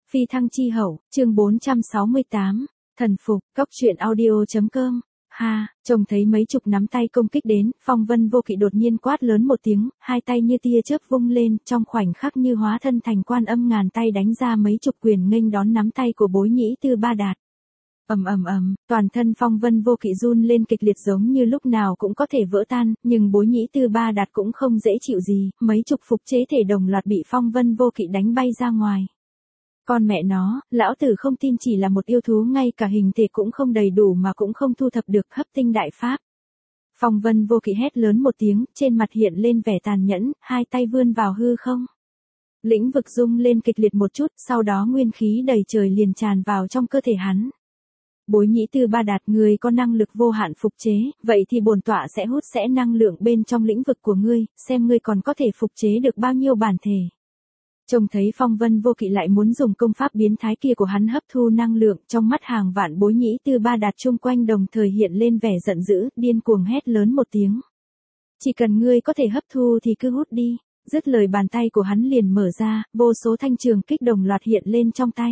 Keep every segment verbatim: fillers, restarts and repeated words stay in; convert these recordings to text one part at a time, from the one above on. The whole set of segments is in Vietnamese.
Phi thăng chi hậu, chương bốn trăm sáu mươi tám, thần phục, cốc truyện audio.com. Ha, trông thấy mấy chục nắm tay công kích đến, Phong Vân Vô Kỵ đột nhiên quát lớn một tiếng, hai tay như tia chớp vung lên, trong khoảnh khắc như hóa thân thành quan âm ngàn tay đánh ra mấy chục quyền nghênh đón nắm tay của Bối Nhĩ Tư Ba Đạt. Ầm ầm ầm, toàn thân Phong Vân Vô Kỵ run lên kịch liệt giống như lúc nào cũng có thể vỡ tan, nhưng Bối Nhĩ Tư Ba Đạt cũng không dễ chịu gì, mấy chục phục chế thể đồng loạt bị Phong Vân Vô Kỵ đánh bay ra ngoài. Con mẹ nó, lão tử không tin chỉ là một yêu thú ngay cả hình thể cũng không đầy đủ mà cũng không thu thập được hấp tinh đại pháp. Phong Vân Vô Kỵ hét lớn một tiếng, trên mặt hiện lên vẻ tàn nhẫn, hai tay vươn vào hư không. Lĩnh vực rung lên kịch liệt một chút, sau đó nguyên khí đầy trời liền tràn vào trong cơ thể hắn. Bối Nhĩ Tư Ba Đạt, người có năng lực vô hạn phục chế, vậy thì bổn tọa sẽ hút sẽ năng lượng bên trong lĩnh vực của ngươi, xem ngươi còn có thể phục chế được bao nhiêu bản thể. Trông thấy Phong Vân Vô Kỵ lại muốn dùng công pháp biến thái kia của hắn hấp thu năng lượng, trong mắt hàng vạn Bối Nhĩ Tư Ba Đạt chung quanh đồng thời hiện lên vẻ giận dữ, điên cuồng hét lớn một tiếng. Chỉ cần ngươi có thể hấp thu thì cứ hút đi. Dứt lời bàn tay của hắn liền mở ra, vô số thanh trường kích đồng loạt hiện lên trong tay.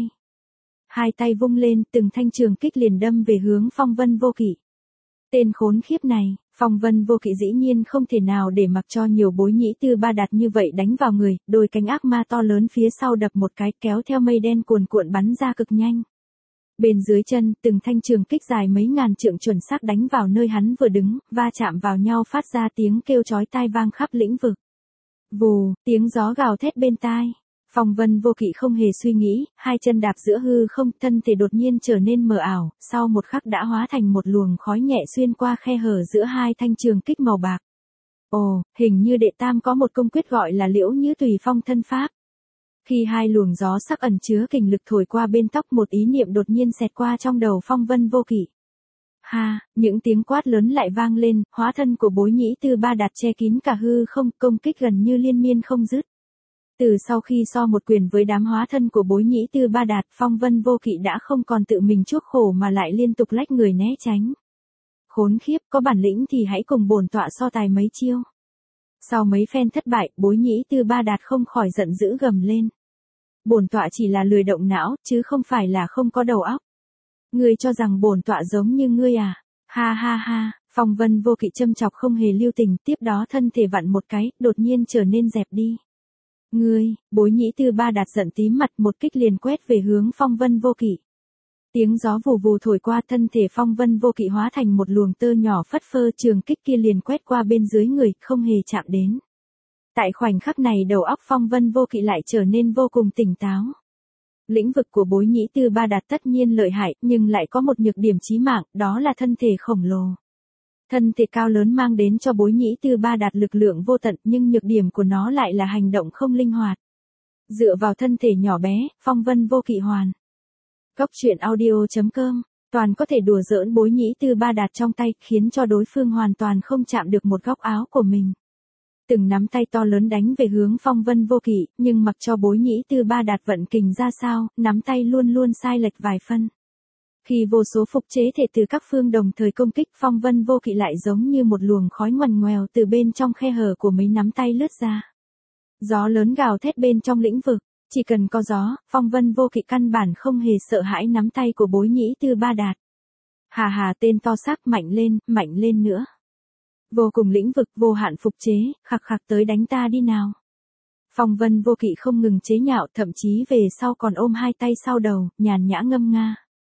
Hai tay vung lên, từng thanh trường kích liền đâm về hướng Phong Vân Vô Kỵ. Tên khốn khiếp này, Phong Vân Vô Kỵ dĩ nhiên không thể nào để mặc cho nhiều Bối Nhĩ Tư Ba Đạt như vậy đánh vào người, đôi cánh ác ma to lớn phía sau đập một cái kéo theo mây đen cuồn cuộn bắn ra cực nhanh. Bên dưới chân, từng thanh trường kích dài mấy ngàn trượng chuẩn xác đánh vào nơi hắn vừa đứng, va chạm vào nhau phát ra tiếng kêu chói tai vang khắp lĩnh vực. Vù, tiếng gió gào thét bên tai. Phong Vân Vô Kỵ không hề suy nghĩ, hai chân đạp giữa hư không, thân thể đột nhiên trở nên mờ ảo, sau một khắc đã hóa thành một luồng khói nhẹ xuyên qua khe hở giữa hai thanh trường kích màu bạc. Ồ, hình như đệ tam có một công quyết gọi là Liễu Như Tùy Phong thân pháp. Khi hai luồng gió sắc ẩn chứa kình lực thổi qua bên tóc, một ý niệm đột nhiên xẹt qua trong đầu Phong Vân Vô Kỵ. Ha, những tiếng quát lớn lại vang lên, hóa thân của Bối Nhĩ Tư Ba Đạt che kín cả hư không, công kích gần như liên miên không dứt. Từ sau khi so một quyền với đám hóa thân của Bối Nhĩ Tư Ba Đạt, Phong Vân Vô Kỵ đã không còn tự mình chuốc khổ mà lại liên tục lách người né tránh. Khốn khiếp, có bản lĩnh thì hãy cùng bổn tọa so tài mấy chiêu. Sau mấy phen thất bại, Bối Nhĩ Tư Ba Đạt không khỏi giận dữ gầm lên. Bổn tọa chỉ là lười động não, chứ không phải là không có đầu óc. Ngươi cho rằng bổn tọa giống như ngươi à? Ha ha ha, Phong Vân Vô Kỵ châm chọc không hề lưu tình, tiếp đó thân thể vặn một cái, đột nhiên trở nên dẹp đi. Ngươi, Bối Nhĩ Tư Ba Đạt giận tím mặt, một kích liền quét về hướng Phong Vân Vô Kỵ. Tiếng gió vù vù thổi qua, thân thể Phong Vân Vô Kỵ hóa thành một luồng tơ nhỏ phất phơ, trường kích kia liền quét qua bên dưới người, không hề chạm đến. Tại khoảnh khắc này đầu óc Phong Vân Vô Kỵ lại trở nên vô cùng tỉnh táo. Lĩnh vực của Bối Nhĩ Tư Ba Đạt tất nhiên lợi hại, nhưng lại có một nhược điểm chí mạng, đó là thân thể khổng lồ. Thân thể cao lớn mang đến cho Bối Nhĩ Tư Ba Đạt lực lượng vô tận, nhưng nhược điểm của nó lại là hành động không linh hoạt. Dựa vào thân thể nhỏ bé, Phong Vân Vô Kỵ hoàn. Cốc truyện audio.com, toàn có thể đùa giỡn Bối Nhĩ Tư Ba Đạt trong tay, khiến cho đối phương hoàn toàn không chạm được một góc áo của mình. Từng nắm tay to lớn đánh về hướng Phong Vân Vô Kỵ, nhưng mặc cho Bối Nhĩ Tư Ba Đạt vận kình ra sao, nắm tay luôn luôn sai lệch vài phân. Khi vô số phục chế thể từ các phương đồng thời công kích, Phong Vân Vô Kỵ lại giống như một luồng khói ngoằn ngoèo từ bên trong khe hở của mấy nắm tay lướt ra. Gió lớn gào thét bên trong lĩnh vực, chỉ cần có gió, Phong Vân Vô Kỵ căn bản không hề sợ hãi nắm tay của Bối Nhĩ Tư Ba Đạt. Hà hà, tên to xác, mạnh lên, mạnh lên nữa. Vô cùng lĩnh vực, vô hạn phục chế, khặc khặc tới đánh ta đi nào. Phong Vân Vô Kỵ không ngừng chế nhạo, thậm chí về sau còn ôm hai tay sau đầu, nhàn nhã ngâm nga.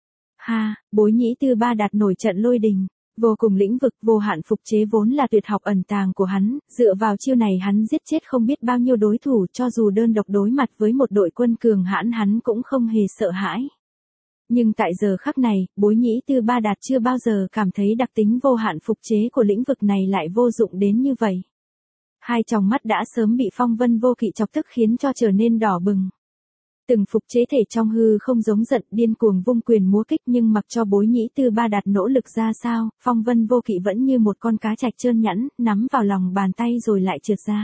Ha, Bối Nhĩ Tư Ba Đạt nổi trận lôi đình. Vô cùng lĩnh vực, vô hạn phục chế vốn là tuyệt học ẩn tàng của hắn, dựa vào chiêu này hắn giết chết không biết bao nhiêu đối thủ, cho dù đơn độc đối mặt với một đội quân cường hãn hắn cũng không hề sợ hãi. Nhưng tại giờ khắc này, Bối Nhĩ Tư Ba Đạt chưa bao giờ cảm thấy đặc tính vô hạn phục chế của lĩnh vực này lại vô dụng đến như vậy. Hai tròng mắt đã sớm bị Phong Vân Vô Kỵ chọc tức khiến cho trở nên đỏ bừng. Từng phục chế thể trong hư không giống giận, điên cuồng vung quyền múa kích, nhưng mặc cho Bối Nhĩ Tư Ba Đạt nỗ lực ra sao, Phong Vân Vô Kỵ vẫn như một con cá trạch trơn nhẵn, nắm vào lòng bàn tay rồi lại trượt ra.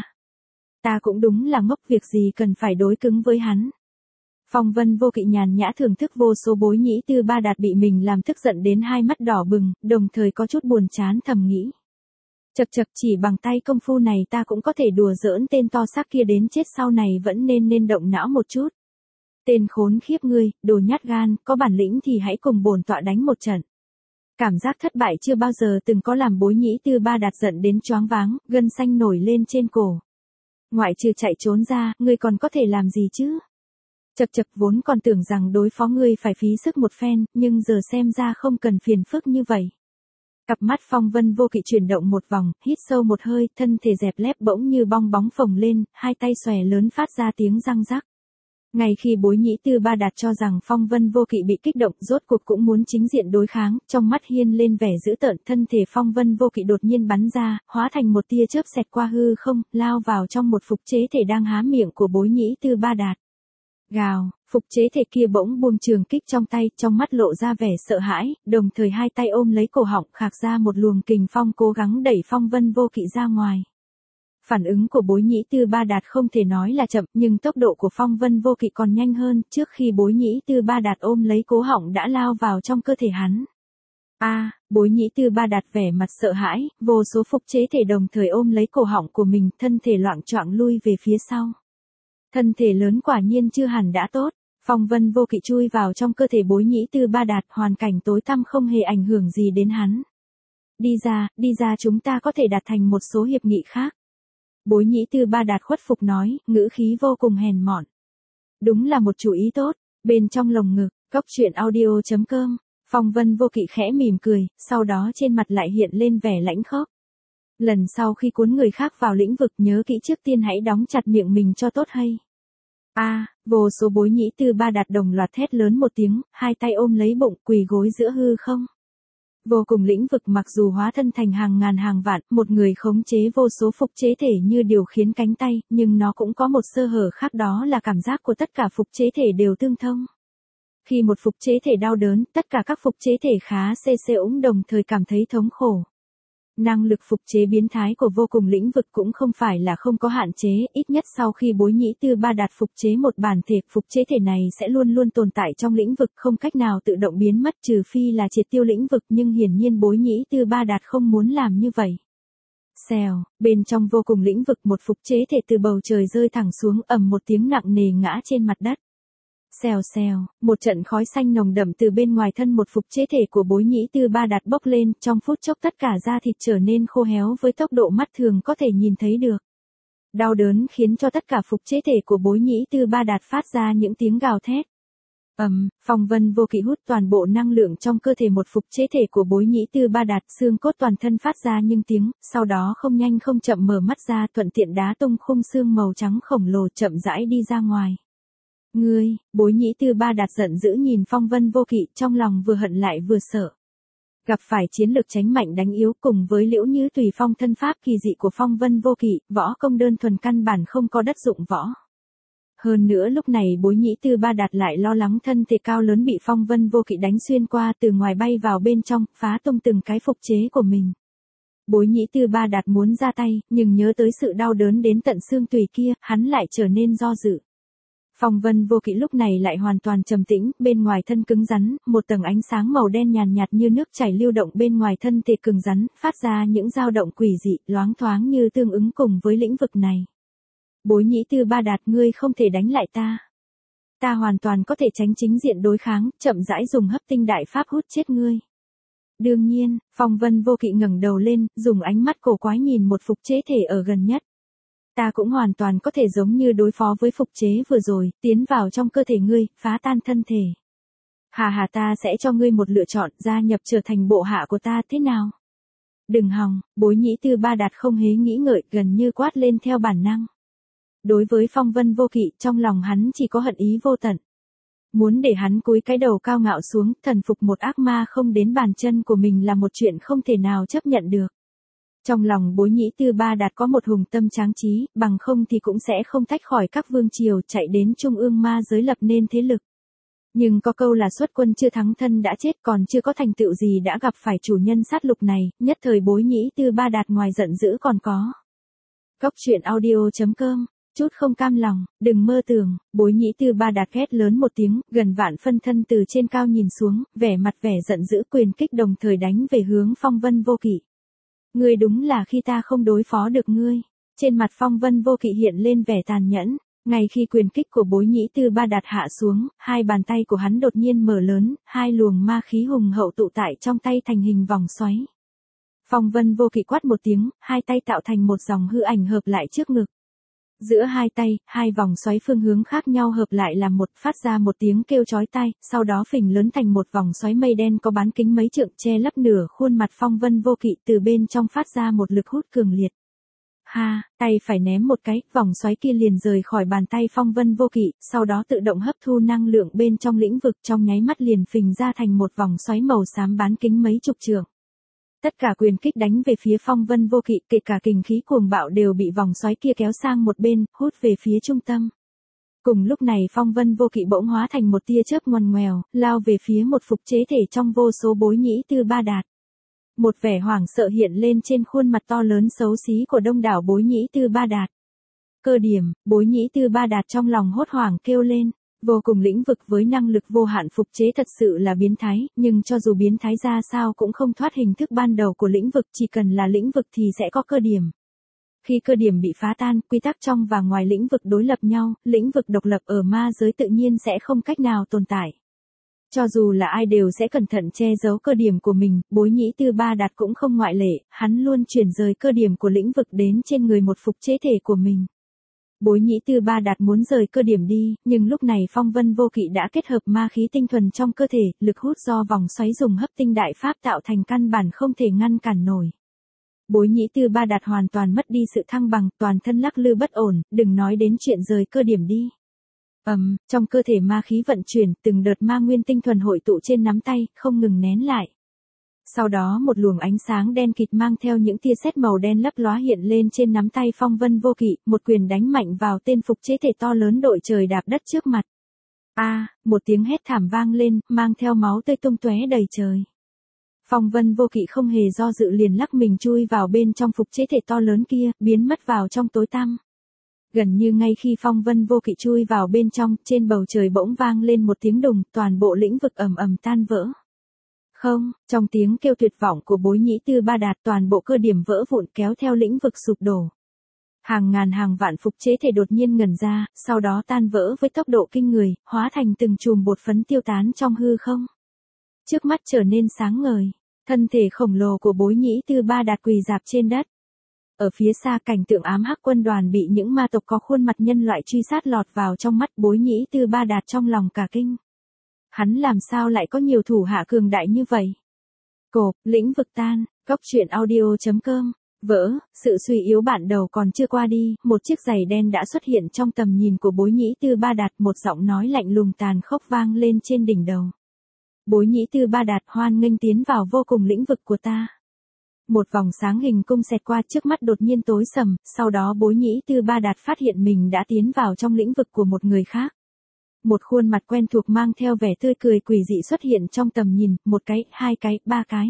Ta cũng đúng là ngốc, việc gì cần phải đối cứng với hắn. Phong Vân Vô Kỵ nhàn nhã thưởng thức vô số Bối Nhĩ Tư Ba Đạt bị mình làm tức giận đến hai mắt đỏ bừng, đồng thời có chút buồn chán thầm nghĩ. Chật chật, chỉ bằng tay công phu này ta cũng có thể đùa giỡn tên to xác kia đến chết, sau này vẫn nên nên động não một chút. Tên khốn khiếp ngươi, đồ nhát gan, có bản lĩnh thì hãy cùng bổn tọa đánh một trận. Cảm giác thất bại chưa bao giờ từng có làm Bối Nhĩ Tư Ba Đạt giận đến choáng váng, gân xanh nổi lên trên cổ. Ngoại trừ chạy trốn ra, ngươi còn có thể làm gì chứ? Chậc chậc, vốn còn tưởng rằng đối phó ngươi phải phí sức một phen, nhưng giờ xem ra không cần phiền phức như vậy. Cặp mắt Phong Vân Vô Kỵ chuyển động một vòng, hít sâu một hơi, thân thể dẹp lép bỗng như bong bóng phồng lên, hai tay xòe lớn phát ra tiếng răng rắc. Ngay khi Bối Nhĩ Tư Ba Đạt cho rằng Phong Vân Vô Kỵ bị kích động, rốt cuộc cũng muốn chính diện đối kháng, trong mắt hiên lên vẻ dữ tợn, thân thể Phong Vân Vô Kỵ đột nhiên bắn ra, hóa thành một tia chớp xẹt qua hư không, lao vào trong một phục chế thể đang há miệng của Bối Nhĩ Tư Ba Đạt. Gào, phục chế thể kia bỗng buông trường kích trong tay, trong mắt lộ ra vẻ sợ hãi, đồng thời hai tay ôm lấy cổ họng, khạc ra một luồng kình phong cố gắng đẩy Phong Vân Vô Kỵ ra ngoài. Phản ứng của Bối Nhĩ Tư Ba Đạt không thể nói là chậm, nhưng tốc độ của Phong Vân Vô Kỵ còn nhanh hơn, trước khi Bối Nhĩ Tư Ba Đạt ôm lấy cố họng đã lao vào trong cơ thể hắn. A, à, Bối Nhĩ Tư Ba Đạt vẻ mặt sợ hãi, vô số phục chế thể đồng thời ôm lấy cổ họng của mình, thân thể loạng choạng lui về phía sau. Thân thể lớn quả nhiên chưa hẳn đã tốt, Phong Vân Vô Kỵ chui vào trong cơ thể Bối Nhĩ Tư Ba Đạt, hoàn cảnh tối tăm không hề ảnh hưởng gì đến hắn. Đi ra, đi ra, chúng ta có thể đạt thành một số hiệp nghị khác. Bối Nhĩ Tư Ba Đạt khuất phục nói, ngữ khí vô cùng hèn mọn. Đúng là một chủ ý tốt, bên trong lồng ngực, cốc truyện audio chấm com, Phong Vân Vô Kỵ khẽ mỉm cười, sau đó trên mặt lại hiện lên vẻ lãnh khốc. Lần sau khi cuốn người khác vào lĩnh vực nhớ kỹ trước tiên hãy đóng chặt miệng mình cho tốt hay. A, à, vô số Bối Nhĩ Tư Ba Đạt đồng loạt thét lớn một tiếng, hai tay ôm lấy bụng, quỳ gối giữa hư không. Vô cùng lĩnh vực mặc dù hóa thân thành hàng ngàn hàng vạn, một người khống chế vô số phục chế thể như điều khiển cánh tay, nhưng nó cũng có một sơ hở khác, đó là cảm giác của tất cả phục chế thể đều tương thông. Khi một phục chế thể đau đớn, tất cả các phục chế thể khá xê xê úng đồng thời cảm thấy thống khổ. Năng lực phục chế biến thái của vô cùng lĩnh vực cũng không phải là không có hạn chế, ít nhất sau khi Bối Nhĩ Tư Ba Đạt phục chế một bản thể, phục chế thể này sẽ luôn luôn tồn tại trong lĩnh vực, không cách nào tự động biến mất trừ phi là triệt tiêu lĩnh vực, nhưng hiển nhiên Bối Nhĩ Tư Ba Đạt không muốn làm như vậy. Xèo, bên trong vô cùng lĩnh vực một phục chế thể từ bầu trời rơi thẳng xuống, ầm một tiếng nặng nề ngã trên mặt đất. Xèo xèo, một trận khói xanh nồng đậm từ bên ngoài thân một phục chế thể của Bối Nhĩ Tư Ba Đạt bốc lên, trong phút chốc tất cả da thịt trở nên khô héo với tốc độ mắt thường có thể nhìn thấy được. Đau đớn khiến cho tất cả phục chế thể của Bối Nhĩ Tư Ba Đạt phát ra những tiếng gào thét. Ầm, um, Phong Vân Vô Kỵ hút toàn bộ năng lượng trong cơ thể một phục chế thể của Bối Nhĩ Tư Ba Đạt, xương cốt toàn thân phát ra những tiếng, sau đó không nhanh không chậm mở mắt ra, thuận tiện đá tung khung xương màu trắng khổng lồ chậm rãi đi ra ngoài. Ngươi, Bối Nhĩ Tư Ba Đạt giận dữ nhìn Phong Vân Vô Kỵ, trong lòng vừa hận lại vừa sợ. Gặp phải chiến lược tránh mạnh đánh yếu cùng với Liễu Như Tùy Phong thân pháp kỳ dị của Phong Vân Vô Kỵ, võ công đơn thuần căn bản không có đất dụng võ. Hơn nữa lúc này Bối Nhĩ Tư Ba Đạt lại lo lắng thân thể cao lớn bị Phong Vân Vô Kỵ đánh xuyên qua, từ ngoài bay vào bên trong, phá tung từng cái phục chế của mình. Bối Nhĩ Tư Ba Đạt muốn ra tay, nhưng nhớ tới sự đau đớn đến tận xương tùy kia, hắn lại trở nên do dự. Phong Vân Vô Kỵ lúc này lại hoàn toàn trầm tĩnh, bên ngoài thân cứng rắn, một tầng ánh sáng màu đen nhàn nhạt như nước chảy lưu động bên ngoài thân thể cứng rắn, phát ra những dao động quỷ dị, loáng thoáng như tương ứng cùng với lĩnh vực này. Bối Nhĩ Tư Ba Đạt, ngươi không thể đánh lại ta. Ta hoàn toàn có thể tránh chính diện đối kháng, chậm rãi dùng hấp tinh đại pháp hút chết ngươi. Đương nhiên, Phong Vân Vô Kỵ ngẩng đầu lên, dùng ánh mắt cổ quái nhìn một phục chế thể ở gần nhất. Ta cũng hoàn toàn có thể giống như đối phó với phục chế vừa rồi, tiến vào trong cơ thể ngươi, phá tan thân thể. Hà hà, ta sẽ cho ngươi một lựa chọn, gia nhập trở thành bộ hạ của ta, thế nào? Đừng hòng, Bối Nhĩ Tư Ba Đạt không hề nghĩ ngợi, gần như quát lên theo bản năng. Đối với Phong Vân Vô Kỵ, trong lòng hắn chỉ có hận ý vô tận. Muốn để hắn cúi cái đầu cao ngạo xuống, thần phục một ác ma không đến bàn chân của mình là một chuyện không thể nào chấp nhận được. Trong lòng Bối Nhĩ Tư Ba Đạt có một hùng tâm tráng trí, bằng không thì cũng sẽ không tách khỏi các vương triều, chạy đến trung ương ma giới lập nên thế lực. Nhưng có câu là xuất quân chưa thắng thân đã chết, còn chưa có thành tựu gì đã gặp phải chủ nhân sát lục này, nhất thời Bối Nhĩ Tư Ba Đạt ngoài giận dữ còn có. Cốc truyện audio chấm com, chút không cam lòng, đừng mơ tưởng, Bối Nhĩ Tư Ba Đạt hét lớn một tiếng, gần vạn phân thân từ trên cao nhìn xuống, vẻ mặt vẻ giận dữ, quyền kích đồng thời đánh về hướng Phong Vân Vô Kỵ. Ngươi đúng là khi ta không đối phó được ngươi. Trên mặt Phong Vân Vô Kỵ hiện lên vẻ tàn nhẫn. Ngay khi quyền kích của Bối Nhĩ Tư Ba Đạt hạ xuống, hai bàn tay của hắn đột nhiên mở lớn, hai luồng ma khí hùng hậu tụ tại trong tay thành hình vòng xoáy. Phong Vân Vô Kỵ quát một tiếng, hai tay tạo thành một dòng hư ảnh hợp lại trước ngực. Giữa hai tay, hai vòng xoáy phương hướng khác nhau hợp lại làm một, phát ra một tiếng kêu chói tai, sau đó phình lớn thành một vòng xoáy mây đen có bán kính mấy trượng che lấp nửa khuôn mặt Phong Vân Vô Kỵ, từ bên trong phát ra một lực hút cường liệt. Ha, tay phải ném một cái, vòng xoáy kia liền rời khỏi bàn tay Phong Vân Vô Kỵ, sau đó tự động hấp thu năng lượng bên trong lĩnh vực, trong nháy mắt liền phình ra thành một vòng xoáy màu xám bán kính mấy chục trượng. Tất cả quyền kích đánh về phía Phong Vân Vô Kỵ, kể cả kình khí cuồng bạo đều bị vòng xoáy kia kéo sang một bên, hút về phía trung tâm. Cùng lúc này Phong Vân Vô Kỵ bỗng hóa thành một tia chớp ngoằn ngoèo, lao về phía một phục chế thể trong vô số Bối Nhĩ Tư Ba Đạt. Một vẻ hoảng sợ hiện lên trên khuôn mặt to lớn xấu xí của đông đảo Bối Nhĩ Tư Ba Đạt. Cơ điểm, Bối Nhĩ Tư Ba Đạt trong lòng hốt hoảng kêu lên. Vô cùng lĩnh vực với năng lực vô hạn phục chế thật sự là biến thái, nhưng cho dù biến thái ra sao cũng không thoát hình thức ban đầu của lĩnh vực, chỉ cần là lĩnh vực thì sẽ có cơ điểm. Khi cơ điểm bị phá tan, quy tắc trong và ngoài lĩnh vực đối lập nhau, lĩnh vực độc lập ở ma giới tự nhiên sẽ không cách nào tồn tại. Cho dù là ai đều sẽ cẩn thận che giấu cơ điểm của mình, Bối Nhĩ Tư Ba Đạt cũng không ngoại lệ, hắn luôn chuyển rời cơ điểm của lĩnh vực đến trên người một phục chế thể của mình. Bối Nhĩ Tư Ba Đạt muốn rời cơ điểm đi, nhưng lúc này Phong Vân Vô Kỵ đã kết hợp ma khí tinh thuần trong cơ thể, lực hút do vòng xoáy dùng hấp tinh đại pháp tạo thành căn bản không thể ngăn cản nổi. Bối Nhĩ Tư Ba Đạt hoàn toàn mất đi sự thăng bằng, toàn thân lắc lư bất ổn, đừng nói đến chuyện rời cơ điểm đi. Ầm, um, trong cơ thể ma khí vận chuyển, từng đợt ma nguyên tinh thuần hội tụ trên nắm tay, không ngừng nén lại. Sau đó một luồng ánh sáng đen kịt mang theo những tia sét màu đen lấp lóa hiện lên trên nắm tay Phong Vân Vô Kỵ, một quyền đánh mạnh vào tên phục chế thể to lớn đội trời đạp đất trước mặt. A, à, một tiếng hét thảm vang lên, mang theo máu tươi tung tóe đầy trời. Phong Vân Vô Kỵ không hề do dự liền lắc mình chui vào bên trong phục chế thể to lớn kia, biến mất vào trong tối tăm. Gần như ngay khi Phong Vân Vô Kỵ chui vào bên trong, trên bầu trời bỗng vang lên một tiếng đùng, toàn bộ lĩnh vực ầm ầm tan vỡ. Không, trong tiếng kêu tuyệt vọng của Bối Nhĩ Tư Ba Đạt, toàn bộ cơ điểm vỡ vụn kéo theo lĩnh vực sụp đổ. Hàng ngàn hàng vạn phục chế thể đột nhiên ngẩn ra, sau đó tan vỡ với tốc độ kinh người, hóa thành từng chùm bột phấn tiêu tán trong hư không. Trước mắt trở nên sáng ngời, thân thể khổng lồ của Bối Nhĩ Tư Ba Đạt quỳ rạp trên đất. Ở phía xa cảnh tượng ám hắc quân đoàn bị những ma tộc có khuôn mặt nhân loại truy sát lọt vào trong mắt, Bối Nhĩ Tư Ba Đạt trong lòng cả kinh. Hắn làm sao lại có nhiều thủ hạ cường đại như vậy? Cộp, lĩnh vực tan, góc truyện audio chấm com. Vỡ, sự suy yếu bản đầu còn chưa qua đi, một chiếc giày đen đã xuất hiện trong tầm nhìn của Bối Nhĩ Tư Ba Đạt, một giọng nói lạnh lùng tàn khốc vang lên trên đỉnh đầu. Bối Nhĩ Tư Ba Đạt, hoan nghênh tiến vào vô cùng lĩnh vực của ta. Một vòng sáng hình cung xẹt qua trước mắt đột nhiên tối sầm, sau đó Bối Nhĩ Tư Ba Đạt phát hiện mình đã tiến vào trong lĩnh vực của một người khác. Một khuôn mặt quen thuộc mang theo vẻ tươi cười quỷ dị xuất hiện trong tầm nhìn, một cái, hai cái, ba cái.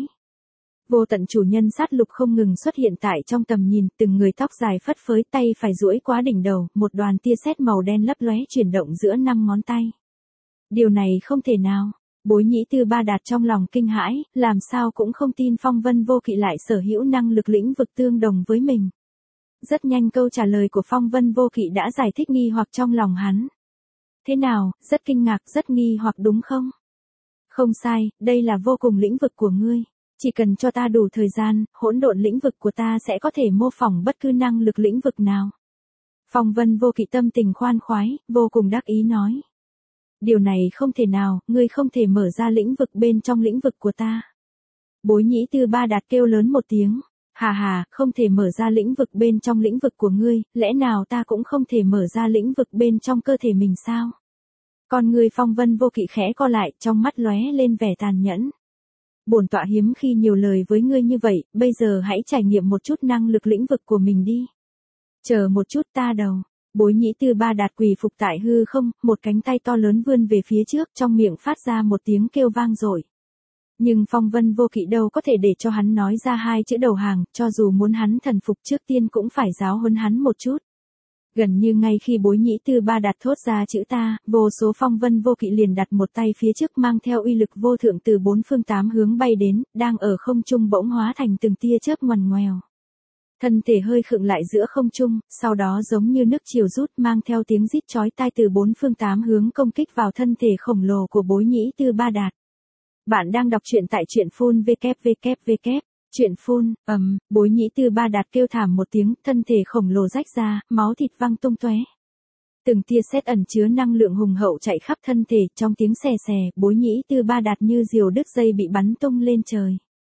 Vô tận chủ nhân sát lục không ngừng xuất hiện tại trong tầm nhìn, từng người tóc dài phất phới, tay phải duỗi quá đỉnh đầu, một đoàn tia sét màu đen lấp lóe chuyển động giữa năm ngón tay. Điều này không thể nào. Bối Nhĩ Tư Ba Đạt trong lòng kinh hãi, làm sao cũng không tin Phong Vân Vô Kỵ lại sở hữu năng lực lĩnh vực tương đồng với mình. Rất nhanh câu trả lời của Phong Vân Vô Kỵ đã giải thích nghi hoặc trong lòng hắn. Thế nào, rất kinh ngạc, rất nghi hoặc đúng không? Không sai, đây là vô cùng lĩnh vực của ngươi. Chỉ cần cho ta đủ thời gian, hỗn độn lĩnh vực của ta sẽ có thể mô phỏng bất cứ năng lực lĩnh vực nào. Phong Vân Vô Kỵ tâm tình khoan khoái, vô cùng đắc ý nói. Điều này không thể nào, ngươi không thể mở ra lĩnh vực bên trong lĩnh vực của ta. Bối Nhĩ Tư Ba Đạt kêu lớn một tiếng. Hà hà, không thể mở ra lĩnh vực bên trong lĩnh vực của ngươi, lẽ nào ta cũng không thể mở ra lĩnh vực bên trong cơ thể mình sao? Con người Phong Vân Vô Kỵ khẽ co lại, trong mắt lóe lên vẻ tàn nhẫn. Bổn tọa hiếm khi nhiều lời với ngươi như vậy, bây giờ hãy trải nghiệm một chút năng lực lĩnh vực của mình đi. Chờ một chút ta đầu. Bối Nhĩ Tư Ba Đạt quỳ phục tại hư không, một cánh tay to lớn vươn về phía trước, trong miệng phát ra một tiếng kêu vang dội. Nhưng Phong Vân Vô Kỵ đâu có thể để cho hắn nói ra hai chữ đầu hàng, cho dù muốn hắn thần phục trước tiên cũng phải giáo huấn hắn một chút. Gần như ngay khi Bối Nhĩ Tư Ba Đạt thốt ra chữ ta, vô số Phong Vân Vô Kỵ liền đặt một tay phía trước mang theo uy lực vô thượng từ bốn phương tám hướng bay đến, đang ở không trung bỗng hóa thành từng tia chớp ngoằn ngoèo. Thân thể hơi khựng lại giữa không trung, sau đó giống như nước chiều rút mang theo tiếng rít chói tai từ bốn phương tám hướng công kích vào thân thể khổng lồ của Bối Nhĩ Tư Ba Đạt. Bạn đang đọc truyện tại truyện phun vê kép vê kép vê kép. Truyện phun, ầm, Bối Nhĩ Tư Ba Đạt kêu thảm một tiếng, thân thể khổng lồ rách ra, máu thịt văng tung tóe. Từng tia sét ẩn chứa năng lượng hùng hậu chạy khắp thân thể, trong tiếng xè xè, Bối Nhĩ Tư Ba Đạt như diều đứt dây bị bắn tung lên trời.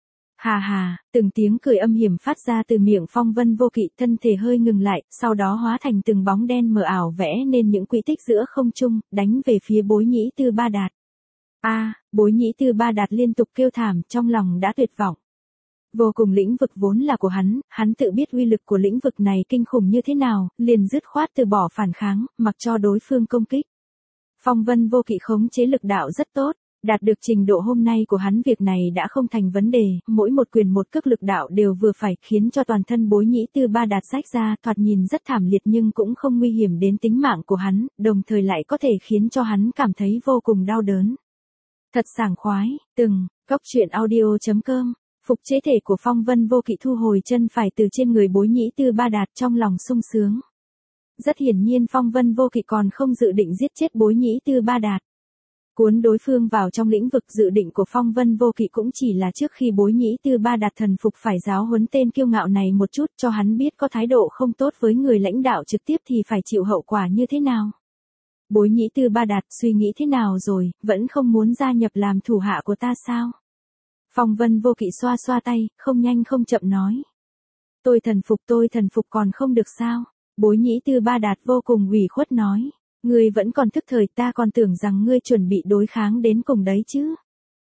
Hà hà, từng tiếng cười âm hiểm phát ra từ miệng Phong Vân Vô Kỵ, thân thể hơi ngừng lại, sau đó hóa thành từng bóng đen mờ ảo vẽ nên những quỹ tích giữa không trung, đánh về phía Bối Nhĩ Tư Ba Đạt. A, Bối Nhĩ Tư Ba Đạt liên tục kêu thảm, trong lòng đã tuyệt vọng. Vô cùng lĩnh vực vốn là của hắn, hắn tự biết uy lực của lĩnh vực này kinh khủng như thế nào, liền dứt khoát từ bỏ phản kháng, mặc cho đối phương công kích. Phong Vân Vô Kỵ khống chế lực đạo rất tốt, đạt được trình độ hôm nay của hắn việc này đã không thành vấn đề, mỗi một quyền một cước lực đạo đều vừa phải, khiến cho toàn thân Bối Nhĩ Tư Ba Đạt rách ra, thoạt nhìn rất thảm liệt nhưng cũng không nguy hiểm đến tính mạng của hắn, đồng thời lại có thể khiến cho hắn cảm thấy vô cùng đau đớn. Thật sảng khoái, từng, góc truyện audio chấm com. Phục chế thể của Phong Vân Vô Kỵ thu hồi chân phải từ trên người Bối Nhĩ Tư Ba Đạt, trong lòng sung sướng. Rất hiển nhiên Phong Vân Vô Kỵ còn không dự định giết chết Bối Nhĩ Tư Ba Đạt. Cuốn đối phương vào trong lĩnh vực, dự định của Phong Vân Vô Kỵ cũng chỉ là trước khi Bối Nhĩ Tư Ba Đạt thần phục phải giáo huấn tên kiêu ngạo này một chút, cho hắn biết có thái độ không tốt với người lãnh đạo trực tiếp thì phải chịu hậu quả như thế nào. Bối Nhĩ Tư Ba Đạt suy nghĩ thế nào rồi, vẫn không muốn gia nhập làm thủ hạ của ta sao? Phong Vân Vô Kỵ xoa xoa tay, không nhanh không chậm nói. Tôi thần phục tôi thần phục còn không được sao? Bối Nhĩ Tư Ba Đạt vô cùng ủy khuất nói. Ngươi vẫn còn thức thời, ta còn tưởng rằng ngươi chuẩn bị đối kháng đến cùng đấy chứ.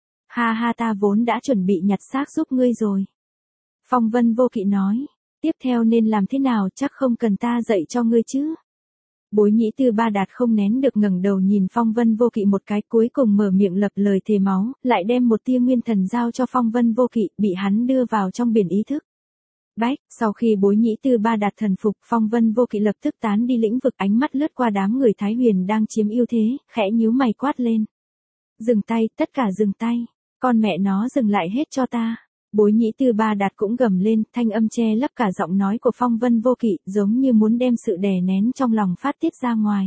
Ha ha, ta vốn đã chuẩn bị nhặt xác giúp ngươi rồi. Phong Vân Vô Kỵ nói. Tiếp theo nên làm thế nào, chắc không cần ta dạy cho ngươi chứ. Bối Nhĩ Tư Ba Đạt không nén được ngẩng đầu nhìn Phong Vân Vô Kỵ một cái, cuối cùng mở miệng lập lời thề máu, lại đem một tia nguyên thần giao cho Phong Vân Vô Kỵ, bị hắn đưa vào trong biển ý thức. Bách, sau khi Bối Nhĩ Tư Ba Đạt thần phục, Phong Vân Vô Kỵ lập tức tán đi lĩnh vực, ánh mắt lướt qua đám người Thái Huyền đang chiếm ưu thế, khẽ nhíu mày quát lên. Dừng tay, tất cả dừng tay, con mẹ nó dừng lại hết cho ta. Bối Nhĩ Tư Ba Đạt cũng gầm lên, thanh âm che lấp cả giọng nói của Phong Vân Vô Kỵ, giống như muốn đem sự đè nén trong lòng phát tiết ra ngoài.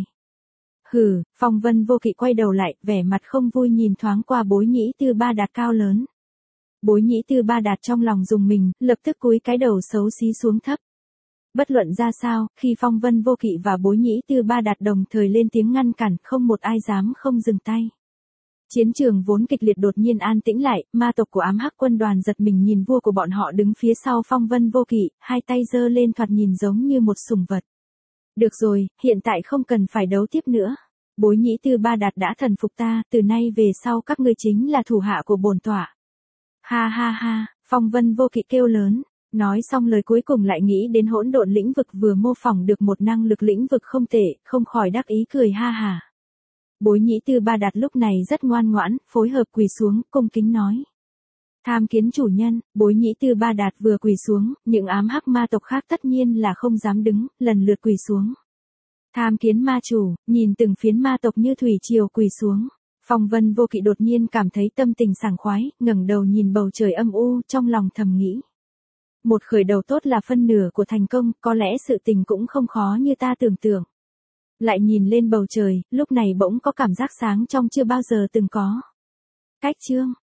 Hừ, Phong Vân Vô Kỵ quay đầu lại, vẻ mặt không vui nhìn thoáng qua Bối Nhĩ Tư Ba Đạt cao lớn. Bối Nhĩ Tư Ba Đạt trong lòng rùng mình, lập tức cúi cái đầu xấu xí xuống thấp. Bất luận ra sao, khi Phong Vân Vô Kỵ và Bối Nhĩ Tư Ba Đạt đồng thời lên tiếng ngăn cản, không một ai dám không dừng tay. Chiến trường vốn kịch liệt đột nhiên an tĩnh lại, ma tộc của ám hắc quân đoàn giật mình nhìn vua của bọn họ đứng phía sau Phong Vân Vô Kỵ, hai tay giơ lên thoạt nhìn giống như một sủng vật. Được rồi, hiện tại không cần phải đấu tiếp nữa. Bối Nhĩ Tư Ba Đạt đã thần phục ta, từ nay về sau các ngươi chính là thủ hạ của bổn tọa. Ha ha ha, Phong Vân Vô Kỵ kêu lớn, nói xong lời cuối cùng lại nghĩ đến hỗn độn lĩnh vực vừa mô phỏng được một năng lực lĩnh vực không tệ, không khỏi đắc ý cười ha hả. Bối Nhĩ Tư Ba Đạt lúc này rất ngoan ngoãn, phối hợp quỳ xuống, cung kính nói. Tham kiến chủ nhân. Bối Nhĩ Tư Ba Đạt vừa quỳ xuống, những ám hắc ma tộc khác tất nhiên là không dám đứng, lần lượt quỳ xuống. Tham kiến ma chủ. Nhìn từng phiến ma tộc như thủy triều quỳ xuống. Phong Vân Vô Kỵ đột nhiên cảm thấy tâm tình sảng khoái, ngẩng đầu nhìn bầu trời âm u, trong lòng thầm nghĩ. Một khởi đầu tốt là phân nửa của thành công, có lẽ sự tình cũng không khó như ta tưởng tượng. Lại nhìn lên bầu trời, lúc này bỗng có cảm giác sáng trong chưa bao giờ từng có. Cách chương